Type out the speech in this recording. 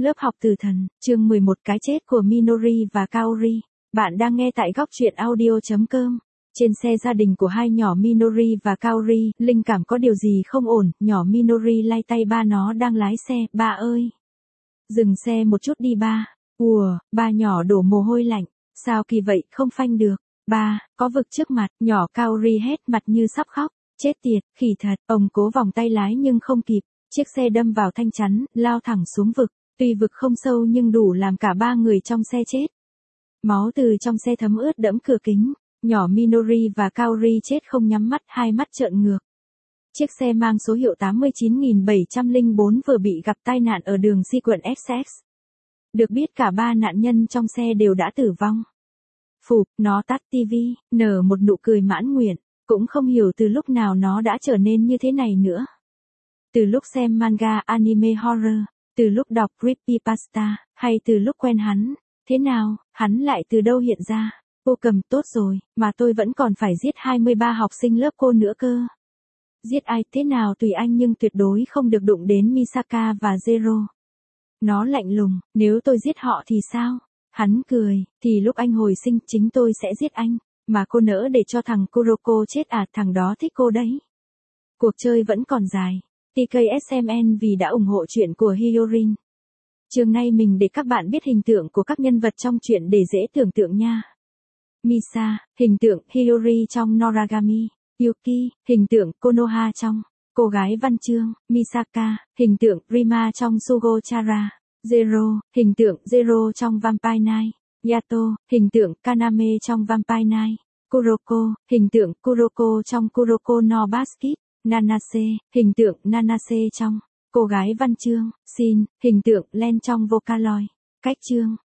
Lớp học tử thần, chương 11 cái chết của Minori và Kaori. Bạn đang nghe tại góc truyện audio.com. Trên xe gia đình của hai nhỏ Minori và Kaori, linh cảm có điều gì không ổn, nhỏ Minori lay tay ba nó đang lái xe, ba ơi. Dừng xe một chút đi ba. Ba nhỏ đổ mồ hôi lạnh, sao kỳ vậy, không phanh được. Ba, có vực trước mặt, nhỏ Kaori hét mặt như sắp khóc, chết tiệt, khỉ thật, ông cố vòng tay lái nhưng không kịp. Chiếc xe đâm vào thanh chắn, lao thẳng xuống vực, tuy vực không sâu nhưng đủ làm cả ba người trong xe chết. Máu từ trong xe thấm ướt đẫm cửa kính, nhỏ Minori và Kaori chết không nhắm mắt, hai mắt trợn ngược. Chiếc xe mang số hiệu 89.704 vừa bị gặp tai nạn ở đường Sequent XX. Được biết cả ba nạn nhân trong xe đều đã tử vong. Phụp, nó tắt tivi, nở một nụ cười mãn nguyện, cũng không hiểu từ lúc nào nó đã trở nên như thế này nữa. Từ lúc xem manga anime horror, từ lúc đọc creepypasta, hay từ lúc quen hắn, thế nào, hắn lại từ đâu hiện ra? Cô Cầm, tốt rồi, mà tôi vẫn còn phải giết 23 học sinh lớp cô nữa cơ. Giết ai thế nào tùy anh nhưng tuyệt đối không được đụng đến Misaka và Zero. Nó lạnh lùng, nếu tôi giết họ thì sao? Hắn cười, thì lúc anh hồi sinh chính tôi sẽ giết anh, mà cô nỡ để cho thằng Kuroko chết à, thằng đó thích cô đấy. Cuộc chơi vẫn còn dài. TKSMN vì đã ủng hộ chuyện của Hyorin. Trường nay mình để các bạn biết hình tượng của các nhân vật trong chuyện để dễ tưởng tượng nha. Misa, hình tượng Hiyori trong Noragami. Yuki, hình tượng Konoha trong Cô gái văn chương. Misaka, hình tượng Rima trong Sugochara. Zero, hình tượng Zero trong Vampire Knight. Yato, hình tượng Kaname trong Vampire Knight. Kuroko, hình tượng Kuroko trong Kuroko no Basket. Nanase, hình tượng Nanase trong Cô gái văn chương. Shin, hình tượng Len trong Vocaloid. Cách chương,